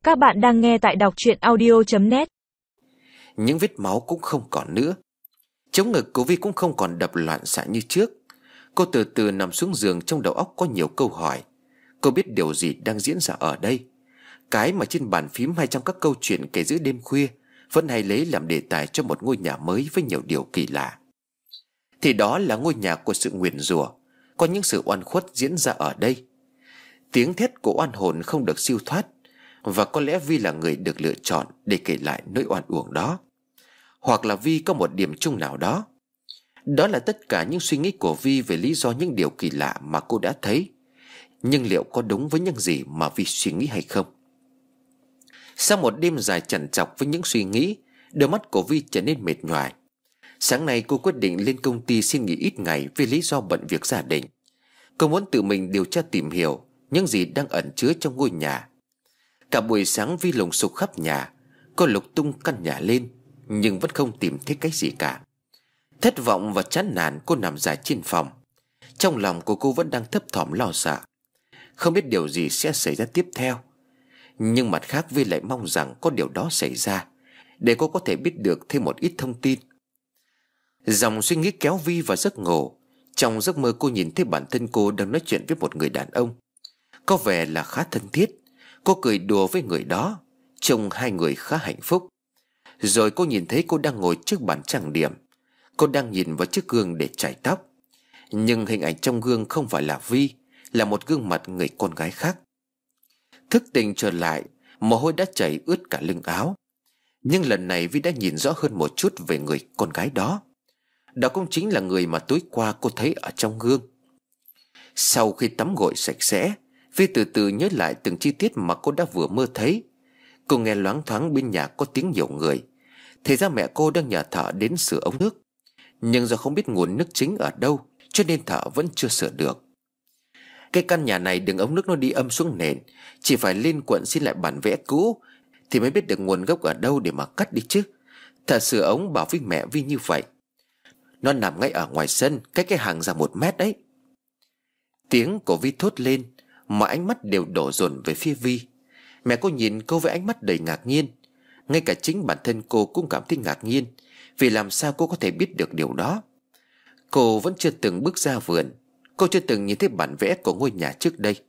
Các bạn đang nghe tại đọc truyện audio.net. Những vết máu cũng không còn nữa. Chống ngực của Vi cũng không còn đập loạn xạ như trước. Cô từ từ nằm xuống giường, trong đầu óc có nhiều câu hỏi. Cô biết điều gì đang diễn ra ở đây. Cái mà trên bàn phím hay trong các câu chuyện kể giữa đêm khuya vẫn hay lấy làm đề tài cho một ngôi nhà mới với nhiều điều kỳ lạ. Thì đó là ngôi nhà của sự nguyền rủa. Có những sự oan khuất diễn ra ở đây. Tiếng thét của oan hồn không được siêu thoát. Và có lẽ Vi là người được lựa chọn để kể lại nỗi oan uổng đó. Hoặc là Vi có một điểm chung nào đó. Đó là tất cả những suy nghĩ của Vi về lý do những điều kỳ lạ mà cô đã thấy. Nhưng liệu có đúng với những gì mà Vi suy nghĩ hay không? Sau một đêm dài trằn trọc với những suy nghĩ, đôi mắt của Vi trở nên mệt nhoài. Sáng nay cô quyết định lên công ty xin nghỉ ít ngày vì lý do bận việc gia đình. Cô muốn tự mình điều tra tìm hiểu những gì đang ẩn chứa trong ngôi nhà. Cả buổi sáng Vi lùng sục khắp nhà. Cô lục tung căn nhà lên, nhưng vẫn không tìm thấy cái gì cả. Thất vọng và chán nản, cô nằm dài trên phòng. Trong lòng của cô vẫn đang thấp thỏm lo sợ, không biết điều gì sẽ xảy ra tiếp theo. Nhưng mặt khác, Vi lại mong rằng có điều đó xảy ra, để cô có thể biết được thêm một ít thông tin. Dòng suy nghĩ kéo Vi vào giấc ngủ. Trong giấc mơ, cô nhìn thấy bản thân cô đang nói chuyện với một người đàn ông. Có vẻ là khá thân thiết. Cô cười đùa với người đó, trông hai người khá hạnh phúc. Rồi cô nhìn thấy cô đang ngồi trước bàn trang điểm. Cô đang nhìn vào chiếc gương để chải tóc. Nhưng hình ảnh trong gương không phải là Vi, là một gương mặt người con gái khác. Thức tỉnh trở lại, mồ hôi đã chảy ướt cả lưng áo. Nhưng lần này Vi đã nhìn rõ hơn một chút về người con gái đó. Đó cũng chính là người mà tối qua cô thấy ở trong gương. Sau khi tắm gội sạch sẽ, Vi từ từ nhớ lại từng chi tiết mà cô đã vừa mơ thấy. Cô nghe loáng thoáng bên nhà có tiếng nhiều người. Thì ra mẹ cô đang nhờ thợ đến sửa ống nước. Nhưng do không biết nguồn nước chính ở đâu, cho nên thợ vẫn chưa sửa được. Cái căn nhà này đường ống nước nó đi âm xuống nền. Chỉ phải lên quận xin lại bản vẽ cũ thì mới biết được nguồn gốc ở đâu để mà cắt đi chứ. Thợ sửa ống bảo với mẹ Vi như vậy. Nó nằm ngay ở ngoài sân, cách cái hàng ra 1 mét đấy. Tiếng của Vi thốt lên, mọi ánh mắt đều đổ dồn về phía Vi. Mẹ cô nhìn cô với ánh mắt đầy ngạc nhiên. Ngay cả chính bản thân cô cũng cảm thấy ngạc nhiên, vì làm sao cô có thể biết được điều đó. Cô vẫn chưa từng bước ra vườn. Cô chưa từng nhìn thấy bản vẽ của ngôi nhà trước đây.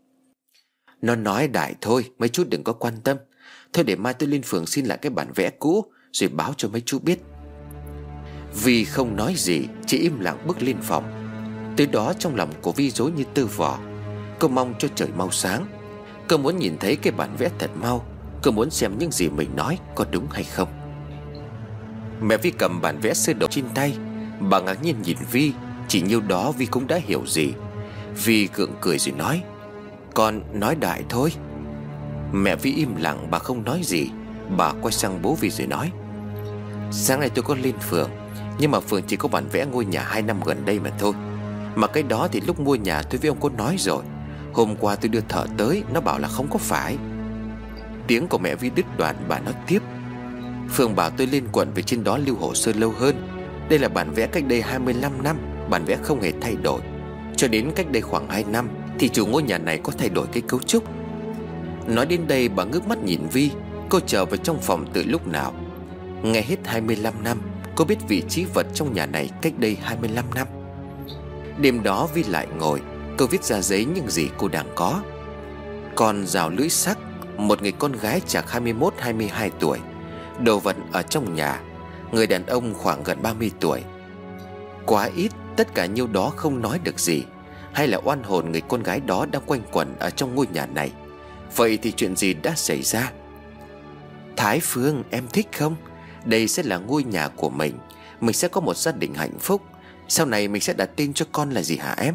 Nó nói đại thôi, mấy chú đừng có quan tâm. Thôi để mai tôi lên phường xin lại cái bản vẽ cũ, rồi báo cho mấy chú biết. Vi không nói gì, chỉ im lặng bước lên phòng. Tới đó trong lòng của Vi rối như tơ vò. Cô mong cho trời mau sáng. Cô muốn nhìn thấy cái bản vẽ thật mau. Cô muốn xem những gì mình nói có đúng hay không. Mẹ Vi cầm bản vẽ sơ đồ trên tay. Bà ngạc nhiên nhìn Vi. Chỉ nhiêu đó Vi cũng đã hiểu gì. Vi gượng cười rồi nói: Con nói đại thôi. Mẹ Vi im lặng, bà không nói gì. Bà quay sang bố Vi rồi nói: Sáng nay tôi có lên phường, nhưng mà phường chỉ có bản vẽ ngôi nhà 2 năm gần đây mà thôi. Mà cái đó thì lúc mua nhà tôi với ông có nói rồi. Hôm qua tôi đưa thợ tới, nó bảo là không có phải. Tiếng của mẹ Vi đứt đoạn, bà nói tiếp: Phường bảo tôi lên quận về trên đó lưu hồ sơ lâu hơn. Đây là bản vẽ cách đây 25 năm. Bản vẽ không hề thay đổi. Cho đến cách đây khoảng 2 năm thì chủ ngôi nhà này có thay đổi cái cấu trúc. Nói đến đây bà ngước mắt nhìn Vi. Cô trở vào trong phòng từ lúc nào? Nghe hết 25 năm, cô biết vị trí vật trong nhà này cách đây 25 năm. Đêm đó Vi lại ngồi, cô viết ra giấy những gì cô đang có. Con rào lưỡi sắc, một người con gái chạc 21-22 tuổi. Đồ vật ở trong nhà, người đàn ông khoảng gần 30 tuổi. Quá ít, tất cả nhiêu đó không nói được gì. Hay là oan hồn người con gái đó đang quanh quẩn ở trong ngôi nhà này? Vậy thì chuyện gì đã xảy ra? Thái Phương, em thích không? Đây sẽ là ngôi nhà của mình. Mình sẽ có một gia đình hạnh phúc. Sau này mình sẽ đặt tên cho con là gì hả em?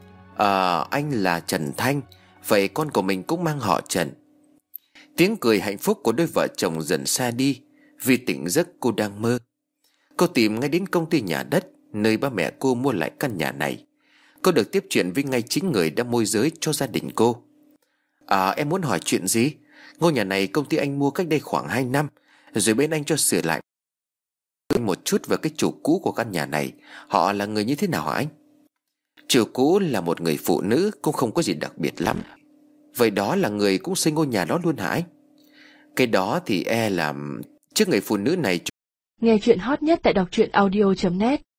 Anh là Trần Thanh. Vậy con của mình cũng mang họ Trần. Tiếng cười hạnh phúc của đôi vợ chồng dần xa đi. Vì tỉnh giấc cô đang mơ. Cô tìm ngay đến công ty nhà đất, nơi ba mẹ cô mua lại căn nhà này. Cô được tiếp chuyện với ngay chính người đã môi giới cho gia đình cô. Em muốn hỏi chuyện gì? Ngôi nhà này công ty anh mua cách đây khoảng 2 năm, rồi bên anh cho sửa lại. Một chút về cái chủ cũ của căn nhà này. Họ là người như thế nào hả anh? Chủ cũ là một người phụ nữ, cũng không có gì đặc biệt lắm. Vậy đó là người cũng xây ngôi nhà đó luôn hả anh? Cái đó thì e là trước người phụ nữ này. Nghe chuyện hot nhất tại đọc truyện audio.net